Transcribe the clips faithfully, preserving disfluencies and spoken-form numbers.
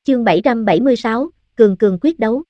chương bảy trăm bảy mươi sáu, cường cường quyết đấu.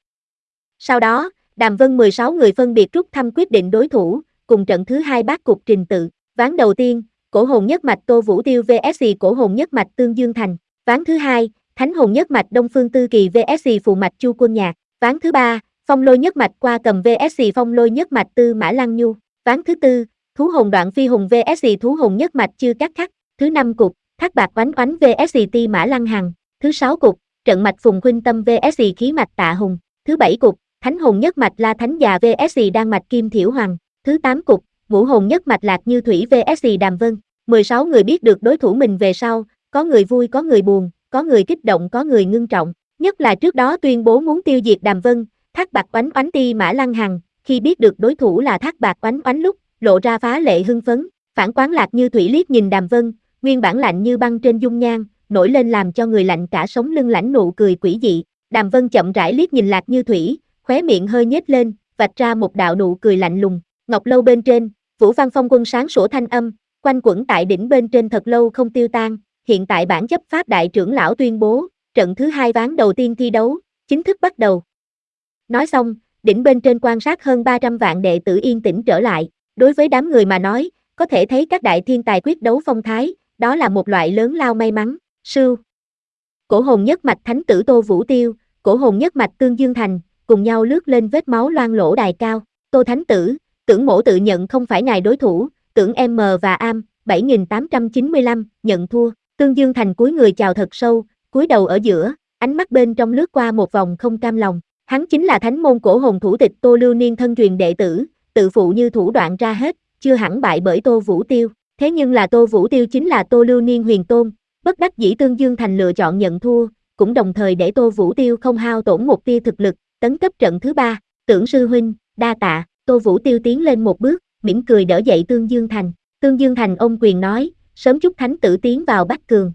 Sau đó, Đàm Vân mười sáu người phân biệt rút thăm quyết định đối thủ, cùng trận thứ hai bát cục trình tự. Ván đầu tiên, Cổ hồn nhất mạch Tô Vũ Tiêu vs Cổ hồn nhất mạch Tương Dương Thành. Ván thứ hai, Thánh hồn nhất mạch Đông Phương Tư Kỳ vs Phù mạch Chu Quân Nhạc. Ván thứ ba, Phong lôi nhất mạch Qua Cầm vs Phong lôi nhất mạch Tư Mã Lăng Nhu. Ván thứ tư, Thú hồn đoạn Phi hùng vs Thú hồn nhất mạch Chư Cát Khắc. Thứ năm cục, Thác bạc oánh oánh vs Ti Mã Lăng Hằng. Thứ sáu cục, trận mạch Phùng Khuynh Tâm vs khí mạch Tạ Hùng. Thứ bảy cục, Thánh hồn nhất mạch La Thánh Già vs Đan mạch Kim Thiểu Hoàng. Thứ tám cục, Ngũ hồn nhất mạch Lạc Như Thủy vs Đàm Vân. mười sáu người biết được đối thủ mình về sau, có người vui có người buồn, có người kích động có người ngưng trọng. Nhất là trước đó tuyên bố muốn tiêu diệt Đàm Vân, Thác bạc oánh oánh Ti Mã Lăng Hằng, khi biết được đối thủ là Thác bạc oánh oánh lúc, lộ ra phá lệ hưng phấn. Phản quán Lạc Như Thủy liếc nhìn Đàm Vân, nguyên bản lạnh như băng trên dung nhan, nổi lên làm cho người lạnh cả sống lưng lãnh nụ cười quỷ dị. Đàm Vân chậm rãi liếc nhìn Lạc Như Thủy, khóe miệng hơi nhếch lên, vạch ra một đạo nụ cười lạnh lùng. Ngọc lâu bên trên, Vũ Văn Phong Quân sáng sủa thanh âm, quanh quẩn tại đỉnh bên trên thật lâu không tiêu tan. Hiện tại bản chấp pháp đại trưởng lão tuyên bố, trận thứ hai ván đầu tiên thi đấu, chính thức bắt đầu. Nói xong, đỉnh bên trên quan sát hơn ba trăm vạn đệ tử yên tĩnh trở lại. Đối với đám người mà nói, có thể thấy các đại thiên tài quyết đấu phong thái, đó là một loại lớn lao may mắn. Sưu, Cổ hồn nhất mạch thánh tử Tô Vũ Tiêu, Cổ hồn nhất mạch Tương Dương Thành, cùng nhau lướt lên vết máu loang lỗ đài cao. Tô thánh tử, tưởng mỗ tự nhận không phải ngài đối thủ, tưởng M và Am, bảy nghìn tám trăm chín mươi lăm, nhận thua. Tương Dương Thành cúi người chào thật sâu, cúi đầu ở giữa, ánh mắt bên trong lướt qua một vòng không cam lòng. Hắn chính là thánh môn cổ hồn thủ tịch Tô Lưu Niên thân truyền đệ tử, tự phụ như thủ đoạn ra hết, chưa hẳn bại bởi Tô Vũ Tiêu. Thế nhưng là Tô Vũ Tiêu chính là Tô Lưu Niên huyền tôn, bất đắc dĩ Tương Dương Thành lựa chọn nhận thua, cũng đồng thời để Tô Vũ Tiêu không hao tổn một tia thực lực, tấn cấp trận thứ ba. Tưởng sư huynh, đa tạ. Tô Vũ Tiêu tiến lên một bước, mỉm cười đỡ dậy Tương Dương Thành. Tương Dương Thành ôm quyền nói, sớm chúc thánh tử tiến vào bát cường.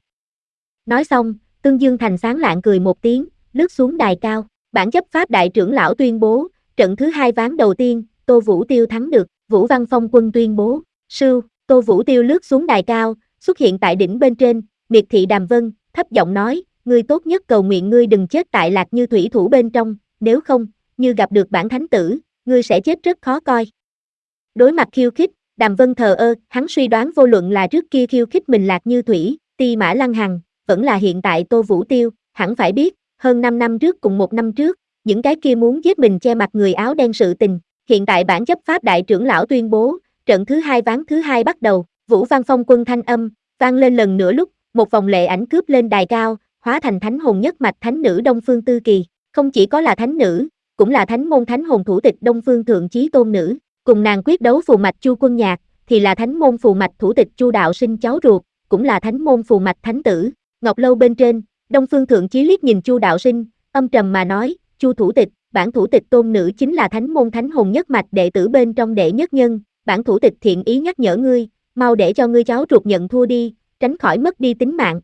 Nói xong, Tương Dương Thành sáng lạng cười một tiếng, lướt xuống đài cao. Bản chấp pháp đại trưởng lão tuyên bố, trận thứ hai ván đầu tiên, Tô Vũ Tiêu thắng được. Vũ Văn Phong Quân tuyên bố, sưu, Tô Vũ Tiêu lướt xuống đài cao, xuất hiện tại đỉnh bên trên, miệt thị Đàm Vân, thấp giọng nói, ngươi tốt nhất cầu nguyện ngươi đừng chết tại Lạc Như Thủy thủ bên trong, nếu không, như gặp được bản thánh tử, ngươi sẽ chết rất khó coi. Đối mặt khiêu khích, Đàm Vân thờ ơ, hắn suy đoán vô luận là trước kia khiêu khích mình Lạc Như Thủy, Ti Mã Lăng Hằng, vẫn là hiện tại Tô Vũ Tiêu, hẳn phải biết, hơn năm năm trước cùng một năm trước, những cái kia muốn giết mình che mặt người áo đen sự tình. Hiện tại bản chấp pháp đại trưởng lão tuyên bố, trận thứ hai ván thứ hai bắt đầu. Vũ Văn Phong Quân thanh âm vang lên lần nữa lúc, một vòng lệ ảnh cướp lên đài cao, hóa thành thánh hồn nhất mạch thánh nữ Đông Phương Tư Kỳ, không chỉ có là thánh nữ, cũng là thánh môn thánh hồn thủ tịch Đông Phương Thượng Chí Tôn nữ, cùng nàng quyết đấu phù mạch Chu Quân Nhạc, thì là thánh môn phù mạch thủ tịch Chu Đạo Sinh cháu ruột, cũng là thánh môn phù mạch thánh tử. Ngọc lâu bên trên, Đông Phương Thượng Chí liếc nhìn Chu Đạo Sinh, âm trầm mà nói, Chu thủ tịch, bản thủ tịch tôn nữ chính là thánh môn thánh hồn nhất mạch đệ tử bên trong đệ nhất nhân, bản thủ tịch thiện ý nhắc nhở ngươi, mau để cho ngươi cháu ruột nhận thua đi, tránh khỏi mất đi tính mạng.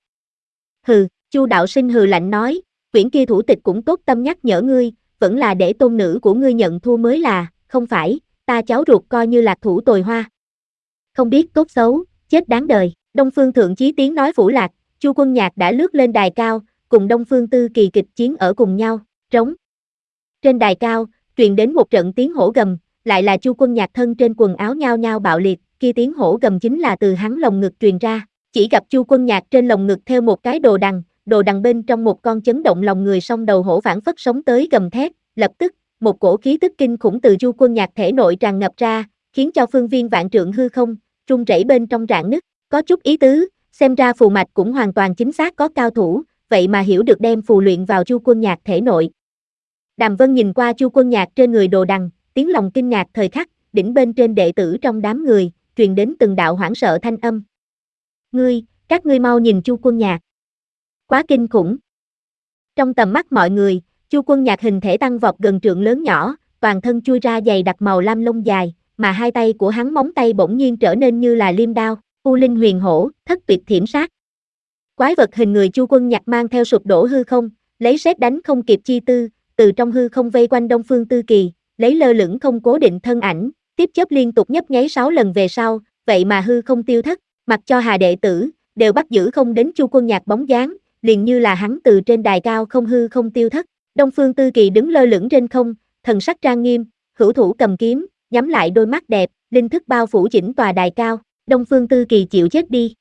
Hừ, Chu Đạo Sinh hừ lạnh nói, quyển kia thủ tịch cũng tốt tâm nhắc nhở ngươi, vẫn là để tôn nữ của ngươi nhận thua mới là, không phải, ta cháu ruột coi như lạc thủ tồi hoa. Không biết tốt xấu, chết đáng đời. Đông Phương Thượng Chí tiếng nói phủ lạc, Chu Quân Nhạc đã lướt lên đài cao, cùng Đông Phương Tư Kỳ kịch chiến ở cùng nhau, trống. Trên đài cao, truyền đến một trận tiếng hổ gầm, lại là Chu Quân Nhạc thân trên quần áo nhao nhao bạo liệt, kia tiếng hổ gầm chính là từ hắn lồng ngực truyền ra. Chỉ gặp Chu Quân Nhạc trên lồng ngực theo một cái đồ đằng, đồ đằng bên trong một con chấn động lòng người song đầu hổ phản phất sống tới gầm thét, lập tức, một cổ khí tức kinh khủng từ Chu Quân Nhạc thể nội tràn ngập ra, khiến cho phương viên vạn trượng hư không rung rẩy bên trong rạn nứt, có chút ý tứ, xem ra phù mạch cũng hoàn toàn chính xác có cao thủ, vậy mà hiểu được đem phù luyện vào Chu Quân Nhạc thể nội. Đàm Vân nhìn qua Chu Quân Nhạc trên người đồ đằng, tiếng lòng kinh ngạc thời khắc, đỉnh bên trên đệ tử trong đám người, truyền đến từng đạo hoảng sợ thanh âm. Ngươi, các ngươi mau nhìn Chu Quân Nhạc. Quá kinh khủng. Trong tầm mắt mọi người, Chu Quân Nhạc hình thể tăng vọt gần trượng lớn nhỏ, toàn thân chui ra dày đặc màu lam lông dài, mà hai tay của hắn móng tay bỗng nhiên trở nên như là liêm đao, U Linh Huyền Hổ, thất tuyệt thiểm sát. Quái vật hình người Chu Quân Nhạc mang theo sụp đổ hư không, lấy sét đánh không kịp chi tư, từ trong hư không vây quanh Đông Phương Tư Kỳ, lấy lơ lửng không cố định thân ảnh, tiếp chớp liên tục nhấp nháy sáu lần về sau, vậy mà hư không tiêu thất, mặc cho Hà đệ tử đều bắt giữ không đến Chu Quân Nhạc bóng dáng, liền như là hắn từ trên đài cao không hư không tiêu thất. Đông Phương Tư Kỳ đứng lơ lửng trên không, thần sắc trang nghiêm, hữu thủ cầm kiếm, nhắm lại đôi mắt đẹp, linh thức bao phủ chỉnh tòa đài cao. Đông Phương Tư Kỳ chịu chết đi.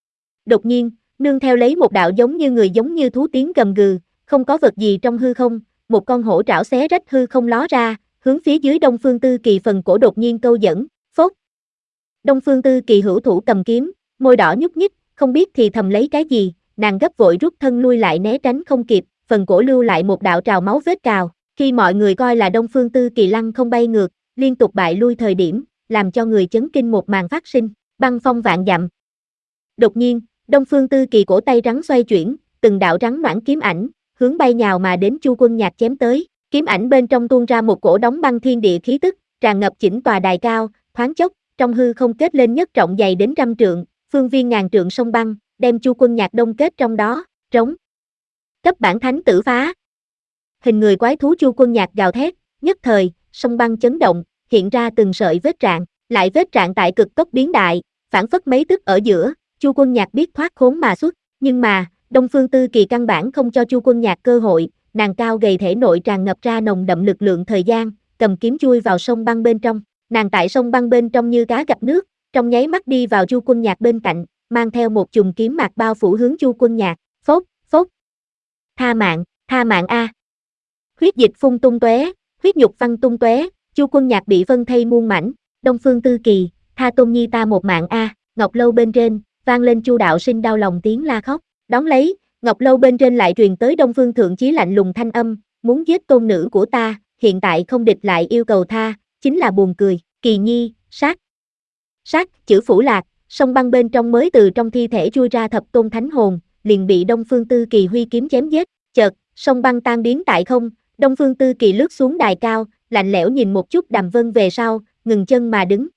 Đột nhiên, nương theo lấy một đạo giống như người giống như thú tiếng gầm gừ, không có vật gì trong hư không, một con hổ trảo xé rách hư không ló ra, hướng phía dưới Đông Phương Tư Kỳ phần cổ đột nhiên câu dẫn, phốt. Đông Phương Tư Kỳ hữu thủ cầm kiếm, môi đỏ nhúc nhích, không biết thì thầm lấy cái gì, nàng gấp vội rút thân lui lại né tránh không kịp, phần cổ lưu lại một đạo trào máu vết cào. Khi mọi người coi là Đông Phương Tư Kỳ lăn không bay ngược, liên tục bại lui thời điểm, làm cho người chấn kinh một màn phát sinh, băng phong vạn dặm. Đột nhiên, Đông Phương Tư Kỳ cổ tay rắn xoay chuyển, từng đạo rắn noãn kiếm ảnh, hướng bay nhào mà đến Chu Quân Nhạc chém tới, kiếm ảnh bên trong tuôn ra một cổ đóng băng thiên địa khí tức, tràn ngập chỉnh tòa đài cao, thoáng chốc, trong hư không kết lên nhất trọng dày đến trăm trượng, phương viên ngàn trượng sông băng, đem Chu Quân Nhạc đông kết trong đó, trống. Cấp bản thánh tử phá. Hình người quái thú Chu Quân Nhạc gào thét, nhất thời, sông băng chấn động, hiện ra từng sợi vết rạn, lại vết rạn tại cực tốc biến đại, phản phất mấy tức ở giữa, Chu Quân Nhạc biết thoát khốn mà xuất, nhưng mà, Đông Phương Tư Kỳ căn bản không cho Chu Quân Nhạc cơ hội, nàng cao gầy thể nội tràn ngập ra nồng đậm lực lượng thời gian, cầm kiếm chui vào sông băng bên trong, nàng tại sông băng bên trong như cá gặp nước, trong nháy mắt đi vào Chu Quân Nhạc bên cạnh, mang theo một chùm kiếm mạc bao phủ hướng Chu Quân Nhạc, phốt, phốt. Tha mạng, tha mạng a. Huyết dịch phun tung tóe, huyết nhục văng tung tóe, Chu Quân Nhạc bị vân thây muôn mảnh, Đông Phương Tư Kỳ, tha Tôn Nhi ta một mạng a. Ngọc lâu bên trên, vang lên Chu đạo sinh đau lòng tiếng la khóc, đón lấy, Ngọc lâu bên trên lại truyền tới Đông Phương Thượng Chí lạnh lùng thanh âm, muốn giết tôn nữ của ta, hiện tại không địch lại yêu cầu tha, chính là buồn cười, Kỳ Nhi, sát. Sát, chữ phủ lạc, sông băng bên trong mới từ trong thi thể chui ra thập tôn thánh hồn, liền bị Đông Phương Tư Kỳ huy kiếm chém giết, chợt, sông băng tan biến tại không, Đông Phương Tư Kỳ lướt xuống đài cao, lạnh lẽo nhìn một chút Đàm Vân về sau, ngừng chân mà đứng,